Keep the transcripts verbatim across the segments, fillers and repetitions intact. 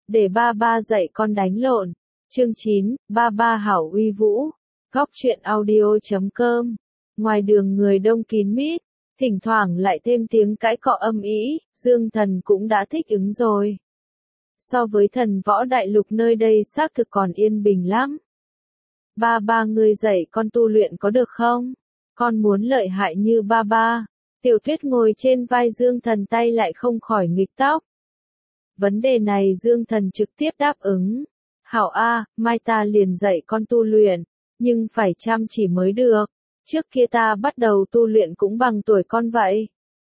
để ba ba dạy con đánh lộn. Chương chín, ba ba hảo uy vũ. Góc truyện audio chấm com. Ngoài đường người đông kín mít, thỉnh thoảng lại thêm tiếng cãi cọ âm ĩ, Dương Thần cũng đã thích ứng rồi. So với thần võ đại lục nơi đây xác thực còn yên bình lắm. Ba ba người dạy con tu luyện có được không? Con muốn lợi hại như ba ba. Tiểu Tuyết ngồi trên vai Dương Thần, tay lại không khỏi nghịch tóc. Vấn đề này Dương Thần trực tiếp đáp ứng. Hảo a, mai ta liền dạy con tu luyện, nhưng phải chăm chỉ mới được. Trước kia ta bắt đầu tu luyện cũng bằng tuổi con vậy.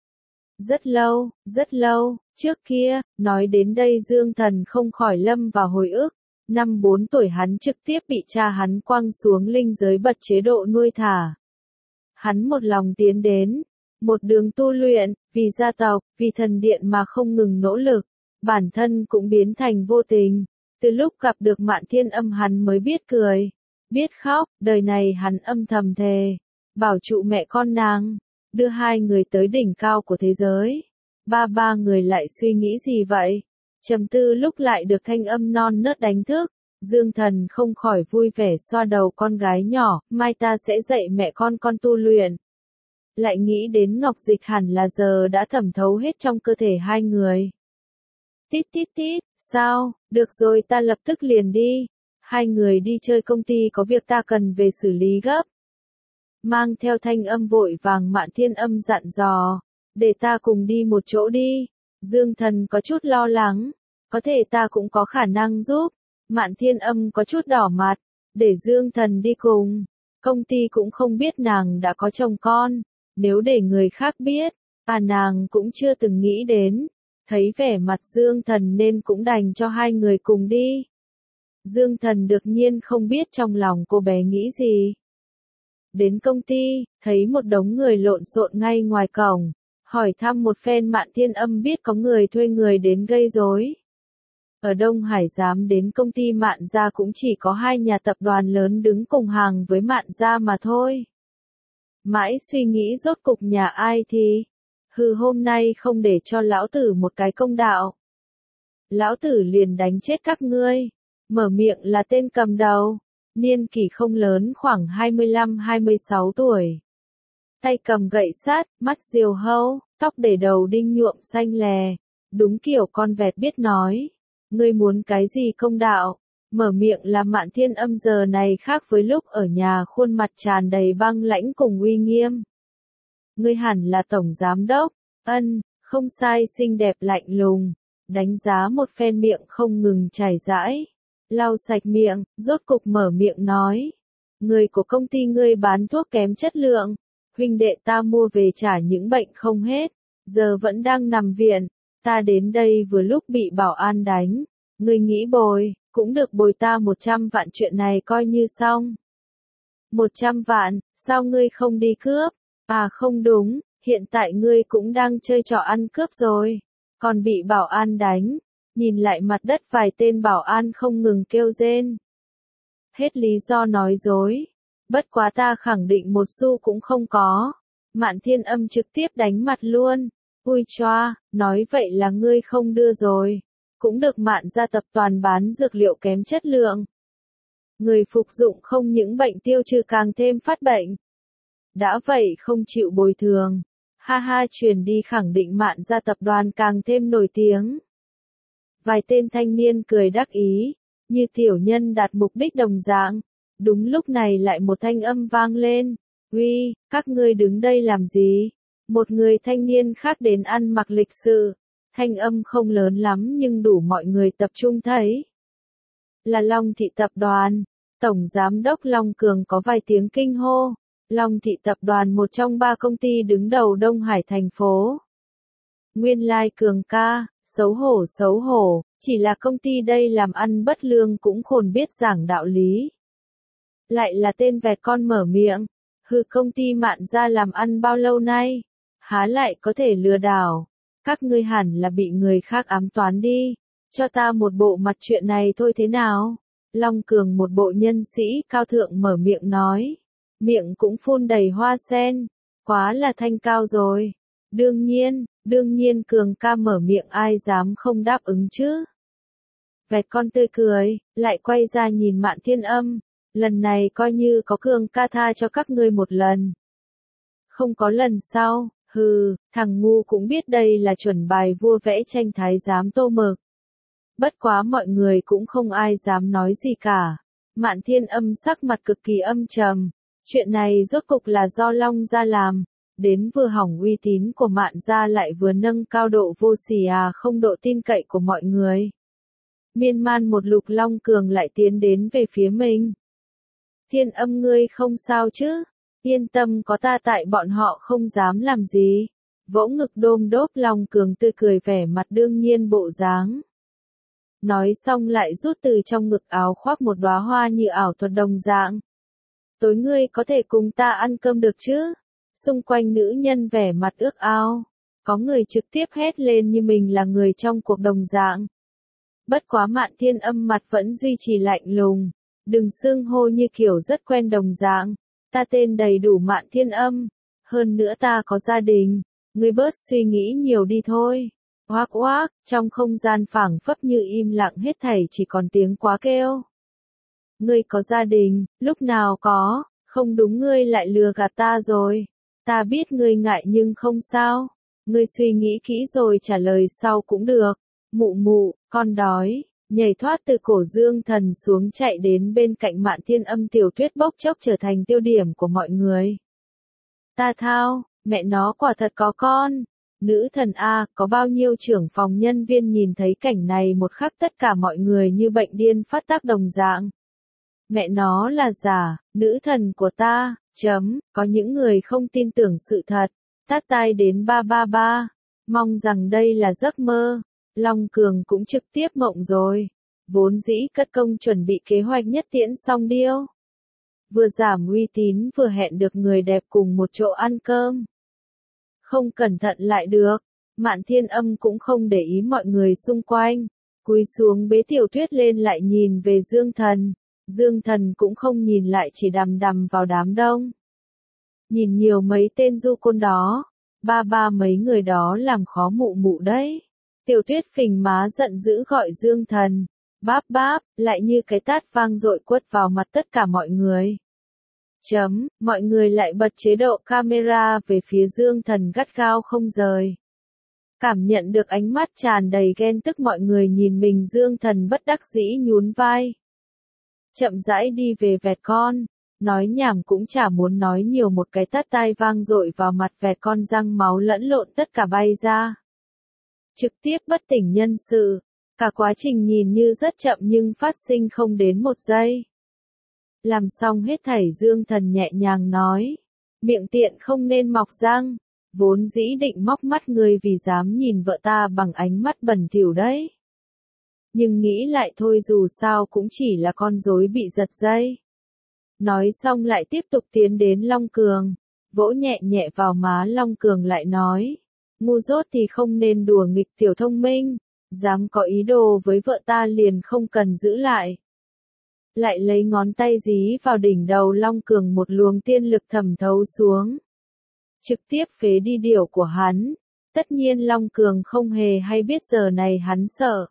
Rất lâu, rất lâu, trước kia, nói đến đây Dương Thần không khỏi lâm vào hồi ức. Năm bốn tuổi hắn trực tiếp bị cha hắn quăng xuống linh giới bật chế độ nuôi thả. Hắn một lòng tiến đến, một đường tu luyện, vì gia tộc, vì thần điện mà không ngừng nỗ lực, bản thân cũng biến thành vô tình. Từ lúc gặp được Mạn Thiên Âm hắn mới biết cười, biết khóc, đời này hắn âm thầm thề, bảo trụ mẹ con nàng, đưa hai người tới đỉnh cao của thế giới. Ba ba người lại suy nghĩ gì vậy? Trầm tư lúc lại được thanh âm non nớt đánh thức, Dương Thần không khỏi vui vẻ xoa đầu con gái nhỏ, mai ta sẽ dạy mẹ con con tu luyện. Lại nghĩ đến Ngọc Dịch hẳn là giờ đã thẩm thấu hết trong cơ thể hai người. Tít tít tít, sao, được rồi ta lập tức liền đi. Hai người đi chơi, công ty có việc ta cần về xử lý gấp. Mang theo thanh âm vội vàng Mạn Thiên Âm dặn dò, để ta cùng đi một chỗ đi. Dương Thần có chút lo lắng, có thể ta cũng có khả năng giúp. Mạn Thiên Âm có chút đỏ mặt, để Dương Thần đi cùng. Công ty cũng không biết nàng đã có chồng con, nếu để người khác biết, à nàng cũng chưa từng nghĩ đến. Thấy vẻ mặt Dương Thần nên cũng đành cho hai người cùng đi. Dương Thần đương nhiên không biết trong lòng cô bé nghĩ gì. Đến công ty, thấy một đống người lộn xộn ngay ngoài cổng, hỏi thăm một phen Mạn Thiên Âm biết có người thuê người đến gây rối. Ở Đông Hải dám đến công ty Mạn gia cũng chỉ có hai nhà tập đoàn lớn đứng cùng hàng với Mạn gia mà thôi. Mãi suy nghĩ rốt cục nhà ai thì, hừ hôm nay không để cho lão tử một cái công đạo. Lão tử liền đánh chết các ngươi. Mở miệng là tên cầm đầu, niên kỷ không lớn khoảng hai mươi lăm hai mươi sáu tuổi. Tay cầm gậy sắt, mắt diều hâu, tóc để đầu đinh nhuộm xanh lè, đúng kiểu con vẹt biết nói. Ngươi muốn cái gì công đạo? Mở miệng là Mạn Thiên Âm giờ này khác với lúc ở nhà, khuôn mặt tràn đầy băng lãnh cùng uy nghiêm. Ngươi hẳn là tổng giám đốc. Ân, không sai, xinh đẹp lạnh lùng, đánh giá một phen miệng không ngừng chảy rãi. Lau sạch miệng, rốt cục mở miệng nói. Người của công ty ngươi bán thuốc kém chất lượng, huynh đệ ta mua về trả những bệnh không hết, giờ vẫn đang nằm viện, ta đến đây vừa lúc bị bảo an đánh, ngươi nghĩ bồi, cũng được bồi ta một trăm vạn, chuyện này coi như xong. Một trăm vạn, sao ngươi không đi cướp? À không đúng, hiện tại ngươi cũng đang chơi trò ăn cướp rồi, còn bị bảo an đánh. Nhìn lại mặt đất vài tên bảo an không ngừng kêu rên. Hết lý do nói dối. Bất quá ta khẳng định một xu cũng không có. Mạn Thiên Âm trực tiếp đánh mặt luôn. Ui choa, nói vậy là ngươi không đưa rồi. Cũng được, Mạn gia tập đoàn bán dược liệu kém chất lượng. Người phục dụng không những bệnh tiêu trừ càng thêm phát bệnh. Đã vậy không chịu bồi thường. Ha ha, truyền đi khẳng định Mạn gia tập đoàn càng thêm nổi tiếng. Vài tên thanh niên cười đắc ý, như tiểu nhân đạt mục đích đồng dạng. Đúng lúc này lại một thanh âm vang lên. Uy, các ngươi đứng đây làm gì? Một người thanh niên khác đến ăn mặc lịch sự. Thanh âm không lớn lắm nhưng đủ mọi người tập trung thấy. Là Long Thị Tập đoàn. Tổng Giám đốc Long Cường có vài tiếng kinh hô. Long Thị Tập đoàn một trong ba công ty đứng đầu Đông Hải thành phố. Nguyên lai Cường ca. Xấu hổ xấu hổ, chỉ là công ty đây làm ăn bất lương cũng khôn biết giảng đạo lý. Lại là tên vẹt con mở miệng, hừ công ty Mạn gia làm ăn bao lâu nay, há lại có thể lừa đảo, các ngươi hẳn là bị người khác ám toán đi, cho ta một bộ mặt chuyện này thôi thế nào? Long Cường một bộ nhân sĩ cao thượng mở miệng nói, miệng cũng phun đầy hoa sen, quá là thanh cao rồi. Đương nhiên, đương nhiên Cường ca mở miệng ai dám không đáp ứng chứ. Vẹt con tươi cười, lại quay ra nhìn Mạn Thiên Âm, lần này coi như có cường ca tha cho các ngươi một lần. Không có lần sau, hừ, thằng ngu cũng biết đây là chuẩn bài vua vẽ tranh thái giám Tô Mực. Bất quá mọi người cũng không ai dám nói gì cả. Mạn Thiên Âm sắc mặt cực kỳ âm trầm, chuyện này rốt cục là do Long gia làm, đến vừa hỏng uy tín của Mạn gia lại vừa nâng cao độ vô sỉ à không độ tin cậy của mọi người. Miên man một lục Long Cường lại tiến đến về phía mình. Thiên Âm ngươi không sao chứ? Yên tâm có ta tại bọn họ không dám làm gì. Vỗ ngực đôm đốp Long Cường tươi cười vẻ mặt đương nhiên bộ dáng. Nói xong lại rút từ trong ngực áo khoác một đóa hoa như ảo thuật đồng dạng. Tối ngươi có thể cùng ta ăn cơm được chứ? Xung quanh nữ nhân vẻ mặt ước ao. Có người trực tiếp hét lên như mình là người trong cuộc đồng dạng. Bất quá Mạn Thiên Âm mặt vẫn duy trì lạnh lùng. Đừng xưng hô như kiểu rất quen đồng dạng. Ta tên đầy đủ Mạn Thiên Âm. Hơn nữa ta có gia đình. Ngươi bớt suy nghĩ nhiều đi thôi. Oác oác, trong không gian phảng phất như im lặng hết thảy chỉ còn tiếng quá kêu. Ngươi có gia đình, lúc nào có, không đúng ngươi lại lừa gạt ta rồi. Ta biết ngươi ngại nhưng không sao. Ngươi suy nghĩ kỹ rồi trả lời sau cũng được. Mụ mụ, con đói. Nhảy thoát từ cổ Dương Thần xuống chạy đến bên cạnh Mạn Thiên Âm Tiểu Tuyết bốc chốc trở thành tiêu điểm của mọi người. Ta thao, mẹ nó quả thật có con. Nữ thần A, có bao nhiêu trưởng phòng nhân viên nhìn thấy cảnh này một khắc tất cả mọi người như bệnh điên phát tác đồng dạng. Mẹ nó là giả, nữ thần của ta, chấm, có những người không tin tưởng sự thật. Tát tai đến ba ba ba, mong rằng đây là giấc mơ. Long Cường cũng trực tiếp mộng rồi. Vốn dĩ cất công chuẩn bị kế hoạch nhất tiễn xong điêu. Vừa giảm uy tín vừa hẹn được người đẹp cùng một chỗ ăn cơm. Không cẩn thận lại được. Mạn Thiên Âm cũng không để ý mọi người xung quanh. Cúi xuống bế Tiểu Tuyết lên lại nhìn về Dương Thần. Dương Thần cũng không nhìn lại chỉ đằm đằm vào đám đông. Nhìn nhiều mấy tên du côn đó. Ba ba mấy người đó làm khó mụ mụ đấy. Tiểu Tuyết phình má giận dữ gọi Dương Thần. Báp báp, lại như cái tát vang dội quất vào mặt tất cả mọi người. Chấm, mọi người lại bật chế độ camera về phía Dương Thần gắt gao không rời. Cảm nhận được ánh mắt tràn đầy ghen tức mọi người nhìn mình Dương Thần bất đắc dĩ nhún vai. Chậm rãi đi về vẹt con, nói nhảm cũng chả muốn nói nhiều một cái tát tai vang dội vào mặt vẹt con răng máu lẫn lộn tất cả bay ra. Trực tiếp bất tỉnh nhân sự, cả quá trình nhìn như rất chậm nhưng phát sinh không đến một giây. Làm xong hết thảy Dương Thần nhẹ nhàng nói. Miệng tiện không nên mọc răng. Vốn dĩ định móc mắt người vì dám nhìn vợ ta bằng ánh mắt bẩn thỉu đấy. Nhưng nghĩ lại thôi dù sao cũng chỉ là con rối bị giật dây. Nói xong lại tiếp tục tiến đến Long Cường. Vỗ nhẹ nhẹ vào má Long Cường lại nói. Ngu dốt thì không nên đùa nghịch tiểu thông minh. Dám có ý đồ với vợ ta liền không cần giữ lại. Lại lấy ngón tay dí vào đỉnh đầu Long Cường một luồng tiên lực thẩm thấu xuống. Trực tiếp phế đi điểu của hắn. Tất nhiên Long Cường không hề hay biết giờ này hắn sợ.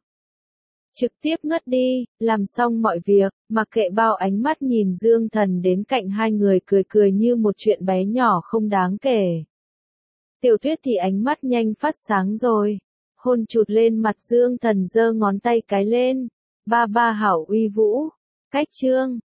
Trực tiếp ngất đi, làm xong mọi việc, mặc kệ bao ánh mắt nhìn Dương Thần đến cạnh hai người cười cười như một chuyện bé nhỏ không đáng kể. Tiểu Tuyết thì ánh mắt nhanh phát sáng rồi. Hôn chụt lên mặt Dương Thần giơ ngón tay cái lên. Ba ba hảo uy vũ. Cách chương.